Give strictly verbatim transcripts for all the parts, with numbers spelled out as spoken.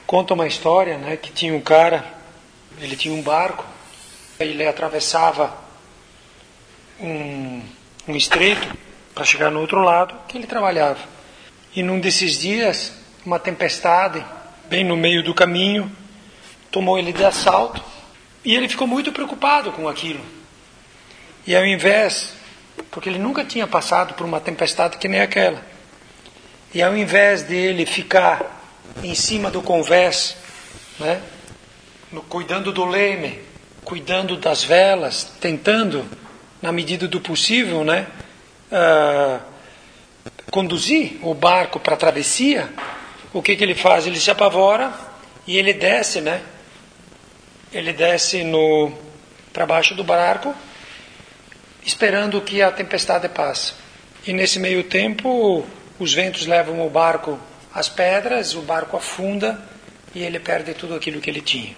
Conta uma história, né, que tinha um cara, ele tinha um barco, ele atravessava um, um estreito para chegar no outro lado, que ele trabalhava. E num desses dias, uma tempestade, bem no meio do caminho, tomou ele de assalto, e ele ficou muito preocupado com aquilo. E ao invés, porque ele nunca tinha passado por uma tempestade que nem aquela, e ao invés de ele ficar em cima do convés, né, no, cuidando do leme, cuidando das velas, tentando, na medida do possível, né, uh, conduzir o barco para a travessia, o que, que ele faz? Ele se apavora e ele desce, né, ele desce no, para baixo do barco, esperando que a tempestade passe. E nesse meio tempo, os ventos levam o barco às pedras, o barco afunda e ele perde tudo aquilo que ele tinha.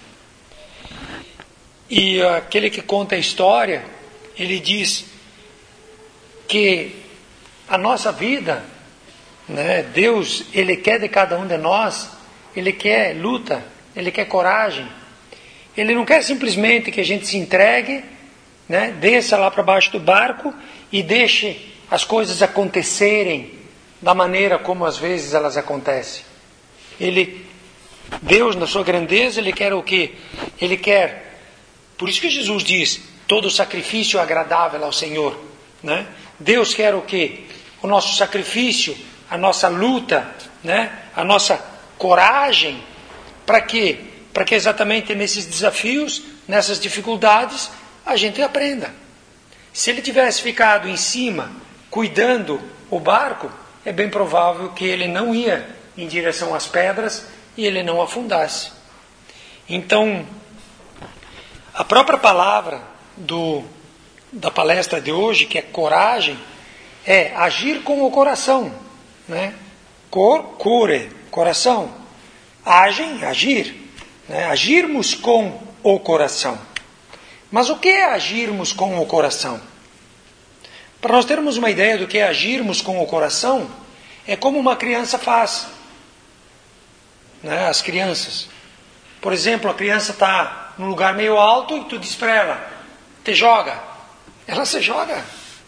E aquele que conta a história, ele diz que a nossa vida, né, Deus, Ele quer de cada um de nós, Ele quer luta, Ele quer coragem. Ele não quer simplesmente que a gente se entregue, né, desça lá para baixo do barco e deixe as coisas acontecerem da maneira como às vezes elas acontecem. Ele, Deus na sua grandeza, Ele quer o quê? Ele quer, por isso que Jesus diz, todo sacrifício é agradável ao Senhor, né? Deus quer o quê? O nosso sacrifício, a nossa luta, né? A nossa coragem, para quê? Para que exatamente nesses desafios, nessas dificuldades, a gente aprenda. Se ele tivesse ficado em cima, cuidando o barco, é bem provável que ele não ia em direção às pedras e ele não afundasse. Então, a própria palavra do, da palestra de hoje, que é coragem, é agir com o coração, né? Cor, core, coração. Agem, agir, né? Agirmos com o coração. Mas o que é agirmos com o coração? Para nós termos uma ideia do que é agirmos com o coração, é como uma criança faz, né? As crianças. Por exemplo, a criança está num lugar meio alto e tu diz para ela, te joga. Ela se joga.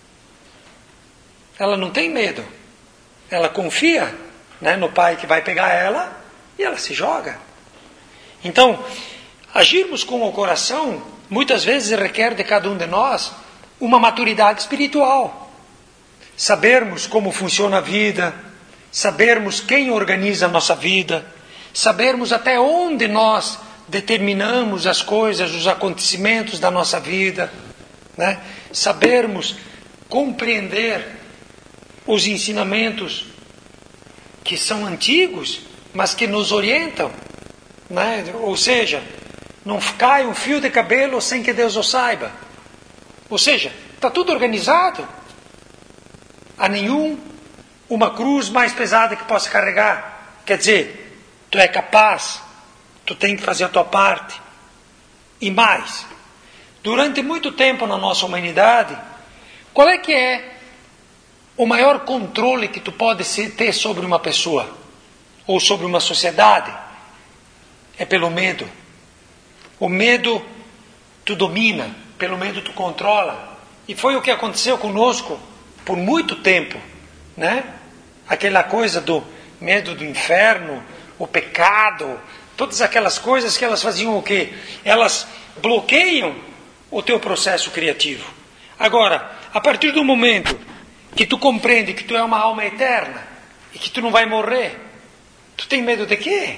Ela não tem medo. Ela confia, né, no pai que vai pegar ela e ela se joga. Então, agirmos com o coração, muitas vezes requer de cada um de nós uma maturidade espiritual. Sabermos como funciona a vida, sabermos quem organiza a nossa vida, sabermos até onde nós determinamos as coisas, os acontecimentos da nossa vida, né? Sabermos compreender os ensinamentos que são antigos, mas que nos orientam, né? Ou seja, não cai um fio de cabelo sem que Deus o saiba. Ou seja, está tudo organizado. Há nenhum uma cruz mais pesada que possa carregar. Quer dizer, tu é capaz, tu tem que fazer a tua parte. E mais, durante muito tempo na nossa humanidade, qual é que é o maior controle que tu pode ter sobre uma pessoa? Ou sobre uma sociedade? É pelo medo. O medo tu domina, pelo medo tu controla. E foi o que aconteceu conosco por muito tempo, né? Aquela coisa do medo do inferno, o pecado, todas aquelas coisas que elas faziam o quê? Elas bloqueiam o teu processo criativo. Agora, a partir do momento que tu compreende que tu é uma alma eterna e que tu não vai morrer, tu tem medo de quê?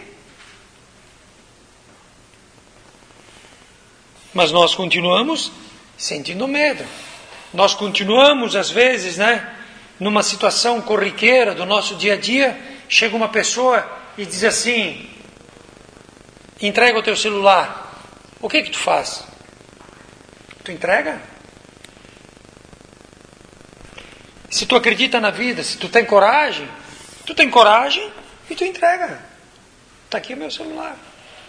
Mas nós continuamos sentindo medo. Nós continuamos, às vezes, né, numa situação corriqueira do nosso dia a dia, chega uma pessoa e diz assim, entrega o teu celular. O que que tu faz? Tu entrega? Se tu acredita na vida, se tu tem coragem, tu tem coragem e tu entrega. Está aqui o meu celular.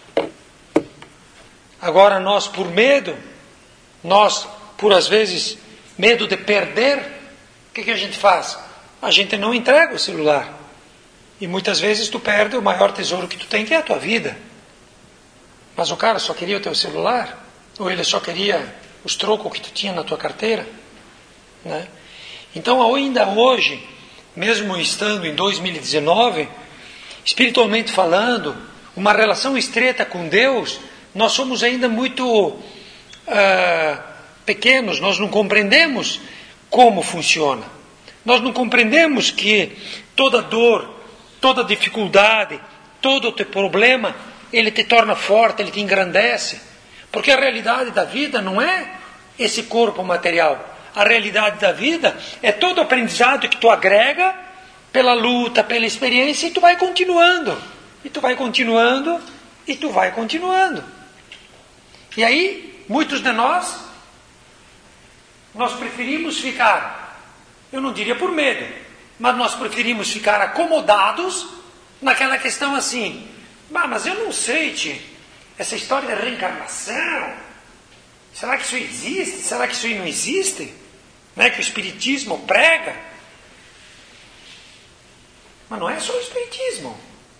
Agora nós, por medo, nós, por às vezes, medo de perder, o que que a gente faz? A gente não entrega o celular. E muitas vezes tu perde o maior tesouro que tu tem, que é a tua vida. mas o cara só queria o teu celular, ou ele só queria os trocos que tu tinha na tua carteira, né? Então, ainda hoje, mesmo estando em dois mil e dezenove, espiritualmente falando, uma relação estreita com Deus, nós somos ainda muito uh, pequenos, nós não compreendemos como funciona. Nós não compreendemos que toda dor, toda dificuldade, todo o teu problema, ele te torna forte, ele te engrandece. Porque a realidade da vida não é esse corpo material. A realidade da vida é todo o aprendizado que tu agrega pela luta, pela experiência, e tu vai continuando. E tu vai continuando, e tu vai continuando. E aí, muitos de nós, nós preferimos ficar, eu não diria por medo, mas nós preferimos ficar acomodados naquela questão assim, ah, mas eu não sei, tio, essa história da reencarnação, será que isso existe? Será que isso aí não existe? Não é que o Espiritismo prega? Mas não é só o Espiritismo.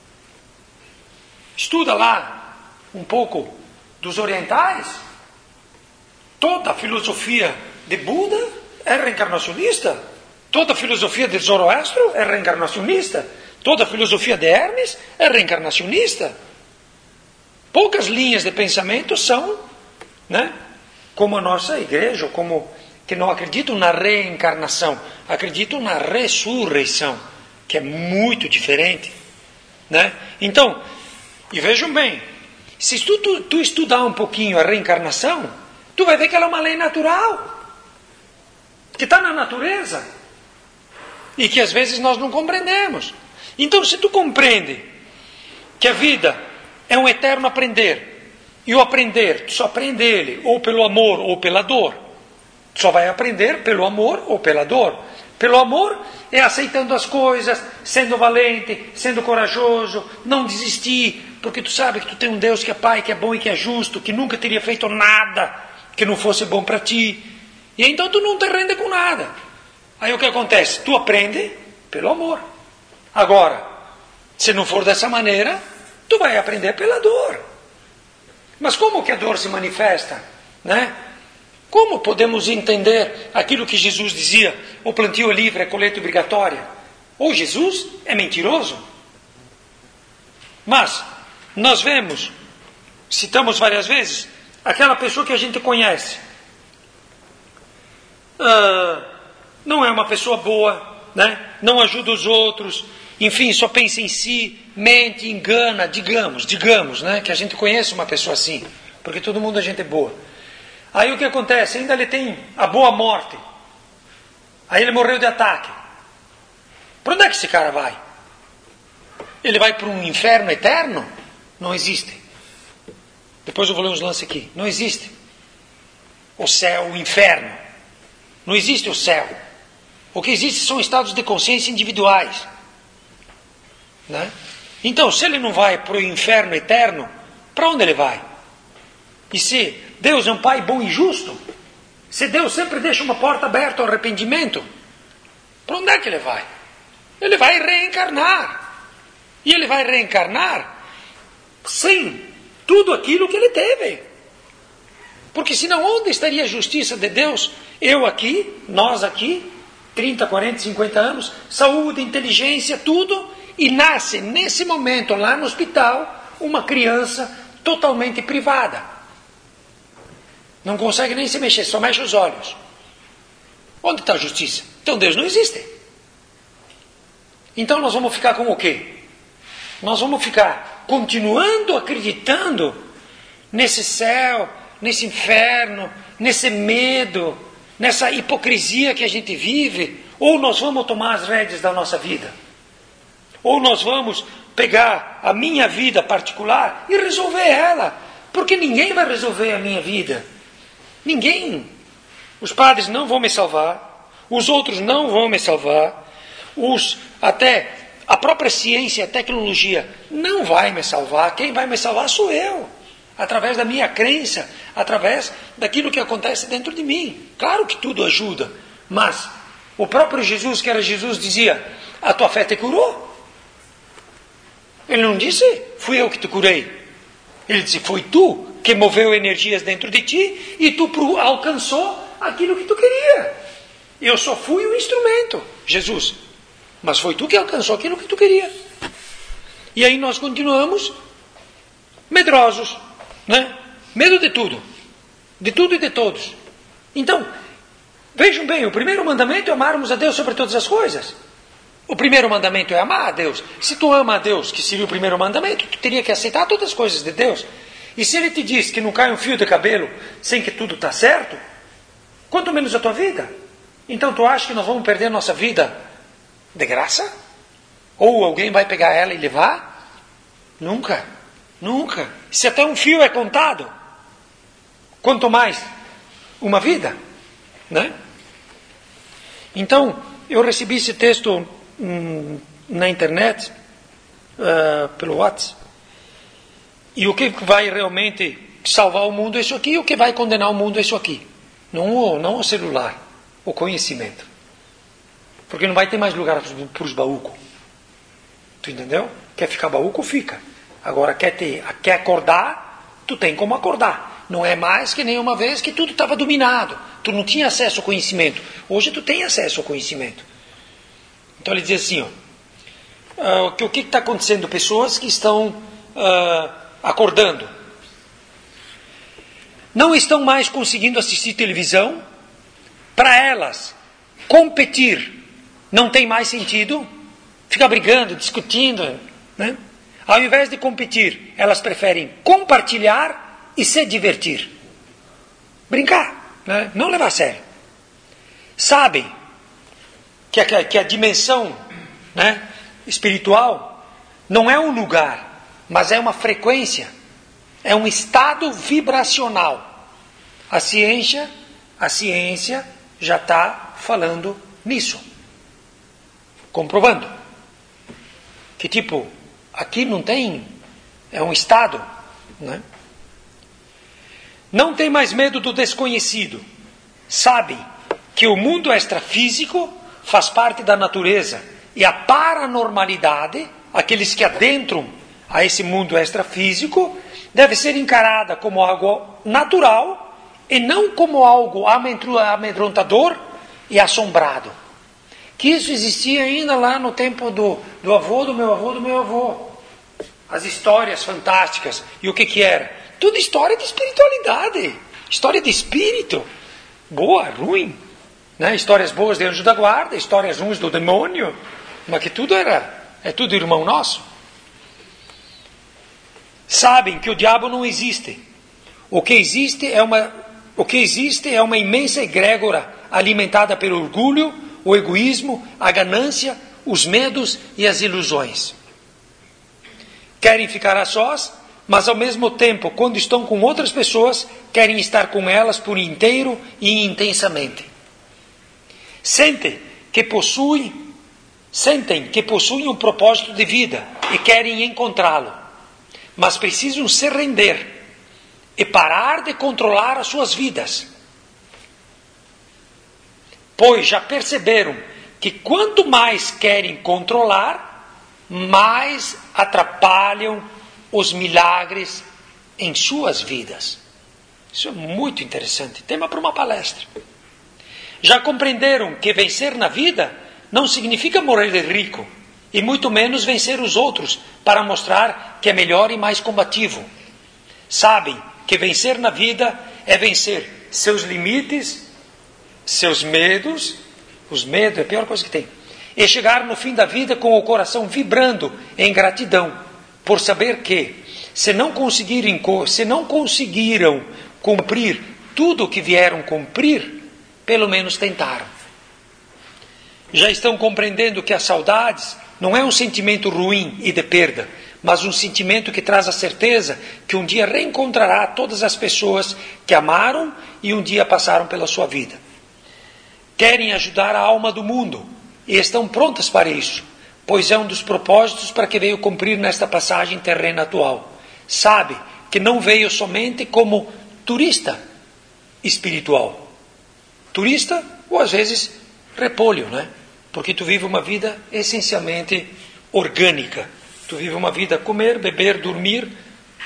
Estuda lá um pouco dos orientais. Toda a filosofia de Buda é reencarnacionista. Toda a filosofia de Zoroastro é reencarnacionista. Toda a filosofia de Hermes é reencarnacionista. Poucas linhas de pensamento são, né, como a nossa igreja, ou como que não acreditam na reencarnação, acreditam na ressurreição, que é muito diferente, né? Então, e vejam bem, se tu, tu, tu estudar um pouquinho a reencarnação, tu vai ver que ela é uma lei natural, que está na natureza, e que às vezes nós não compreendemos. Então, se tu compreende que a vida é um eterno aprender, e o aprender, tu só aprende ele, ou pelo amor, ou pela dor, tu só vai aprender pelo amor, ou pela dor. Pelo amor é aceitando as coisas, sendo valente, sendo corajoso, não desistir, porque tu sabe que tu tem um Deus que é Pai, que é bom e que é justo, que nunca teria feito nada que não fosse bom para ti. E então tu não te rende com nada. Aí o que acontece? Tu aprende pelo amor. Agora, se não for dessa maneira, tu vai aprender pela dor. Mas como que a dor se manifesta, né? Como podemos entender aquilo que Jesus dizia, o plantio livre é colheita obrigatória? Ou Jesus é mentiroso? Mas nós vemos, citamos várias vezes, aquela pessoa que a gente conhece, ah, não é uma pessoa boa, né? Não ajuda os outros, enfim, só pensa em si, mente, engana, digamos, digamos, né? Que a gente conhece uma pessoa assim, porque todo mundo é gente boa. Aí o que acontece? Ainda ele tem a boa morte. Aí ele morreu de ataque. Para onde é que esse cara vai? Ele vai para um inferno eterno? Não existe. Depois eu vou ler uns lances aqui. Não existe o céu, o inferno. Não existe o céu. O que existe são estados de consciência individuais, né? Então, se ele não vai para o inferno eterno, para onde ele vai? E se Deus é um Pai bom e justo, se Deus sempre deixa uma porta aberta ao arrependimento, para onde é que ele vai? Ele vai reencarnar. E ele vai reencarnar sem tudo aquilo que ele teve. Porque senão onde estaria a justiça de Deus? Eu aqui, nós aqui, trinta, quarenta, cinquenta anos, saúde, inteligência, tudo, e nasce nesse momento lá no hospital uma criança totalmente privada. Não consegue nem se mexer, só mexe os olhos. Onde está a justiça? Então Deus não existe. Então nós vamos ficar com o quê? Nós vamos ficar continuando acreditando nesse céu, nesse inferno, nesse medo, nessa hipocrisia que a gente vive, ou nós vamos tomar as rédeas da nossa vida? Ou nós vamos pegar a minha vida particular e resolver ela, porque ninguém vai resolver a minha vida. Ninguém. Os padres não vão me salvar, os outros não vão me salvar, os, até a própria ciência e a tecnologia não vai me salvar. Quem vai me salvar sou eu, através da minha crença, através daquilo que acontece dentro de mim. Claro que tudo ajuda, mas o próprio Jesus, que era Jesus, dizia, a tua fé te curou. Ele não disse, fui eu que te curei. Ele disse, foi tu que moveu energias dentro de ti e tu alcançou aquilo que tu queria. Eu só fui o instrumento, Jesus. Mas foi tu que alcançou aquilo que tu queria. E aí nós continuamos medrosos, né? Medo de tudo. De tudo e de todos. Então, vejam bem, o primeiro mandamento é amarmos a Deus sobre todas as coisas. O primeiro mandamento é amar a Deus. Se tu ama a Deus, que seria o primeiro mandamento, tu teria que aceitar todas as coisas de Deus. E se Ele te diz que não cai um fio de cabelo sem que tudo está certo, quanto menos a tua vida. Então tu acha que nós vamos perder nossa vida de graça? Ou alguém vai pegar ela e levar? Nunca, nunca. Se até um fio é contado, quanto mais uma vida, né? Então, eu recebi esse texto hum, na internet, uh, pelo WhatsApp, e o que vai realmente salvar o mundo é isso aqui, e o que vai condenar o mundo é isso aqui. Não o, não o celular, o conhecimento. Porque não vai ter mais lugar para os baúcos. Tu entendeu? Quer ficar baúco, fica. Agora, quer, ter, quer acordar, tu tem como acordar. Não é mais que nem uma vez que tudo estava dominado. Tu não tinha acesso ao conhecimento. Hoje tu tem acesso ao conhecimento. Então ele diz assim, ó, uh, que, o que está acontecendo? Pessoas que estão uh, acordando. Não estão mais conseguindo assistir televisão. Para elas, competir não tem mais sentido. Ficar brigando, discutindo, né? Ao invés de competir, elas preferem compartilhar e se divertir. Brincar, né? Não levar a sério. Sabem que a, que a dimensão, né, espiritual não é um lugar, mas é uma frequência, é um estado vibracional. A ciência, a ciência já está falando nisso, comprovando que tipo, aqui não tem, é um estado, né? Não tem mais medo do desconhecido. Sabem que o mundo extrafísico faz parte da natureza e a paranormalidade, aqueles que adentram a esse mundo extrafísico, deve ser encarada como algo natural e não como algo amedrontador e assombrado. Que isso existia ainda lá no tempo do, do avô, do meu avô, do meu avô. As histórias fantásticas. E o que que era? Tudo história de espiritualidade. História de espírito. Boa, ruim. Né? Histórias boas de anjo da guarda, histórias ruins do demônio. Mas que tudo era, é tudo irmão nosso. Sabem que o diabo não existe. O que existe é uma, o que existe é uma imensa egrégora alimentada pelo orgulho, o egoísmo, a ganância, os medos e as ilusões. Querem ficar a sós, mas ao mesmo tempo, quando estão com outras pessoas, querem estar com elas por inteiro e intensamente. Sentem que possuem, sentem que possuem um propósito de vida e querem encontrá-lo, mas precisam se render e parar de controlar as suas vidas. Pois já perceberam que quanto mais querem controlar, mais atrapalham os milagres em suas vidas. Isso é muito interessante. Tema para uma palestra. Já compreenderam que vencer na vida não significa morrer de rico, e muito menos vencer os outros para mostrar que é melhor e mais combativo. Sabem que vencer na vida é vencer seus limites, seus medos, os medos é a pior coisa que tem, e chegar no fim da vida com o coração vibrando em gratidão, por saber que, se não conseguirem, se não conseguiram cumprir tudo o que vieram cumprir, pelo menos tentaram. Já estão compreendendo que as saudades não é um sentimento ruim e de perda, mas um sentimento que traz a certeza que um dia reencontrará todas as pessoas que amaram e um dia passaram pela sua vida. Querem ajudar a alma do mundo e estão prontas para isso, pois é um dos propósitos para que veio cumprir nesta passagem terrena atual. Sabe que não veio somente como turista espiritual. Turista, ou às vezes repolho, né? Porque tu vive uma vida essencialmente orgânica. Tu vive uma vida comer, beber, dormir,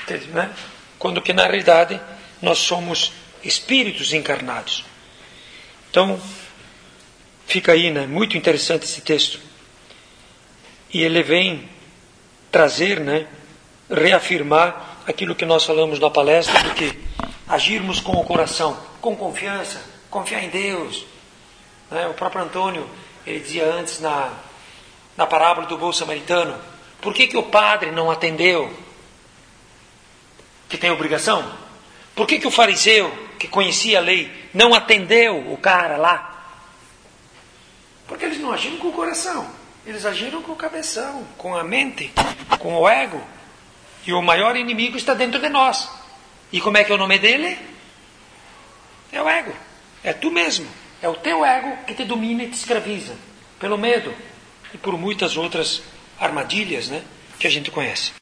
né? Quando que na realidade nós somos espíritos encarnados. Então, fica aí, né? Muito interessante esse texto. E ele vem trazer, né? Reafirmar aquilo que nós falamos na palestra, de que agirmos com o coração, com confiança, confiar em Deus. Né? O próprio Antônio, ele dizia antes na, na parábola do bom samaritano, por que que o padre não atendeu? Que tem obrigação? Por que que o fariseu, que conhecia a lei, não atendeu o cara lá? Porque eles não agiram com o coração, eles agiram com o cabeção, com a mente, com o ego. E o maior inimigo está dentro de nós. E como é que é o nome dele? É o ego. É tu mesmo. É o teu ego que te domina e te escraviza. Pelo medo. E por muitas outras armadilhas, né, que a gente conhece.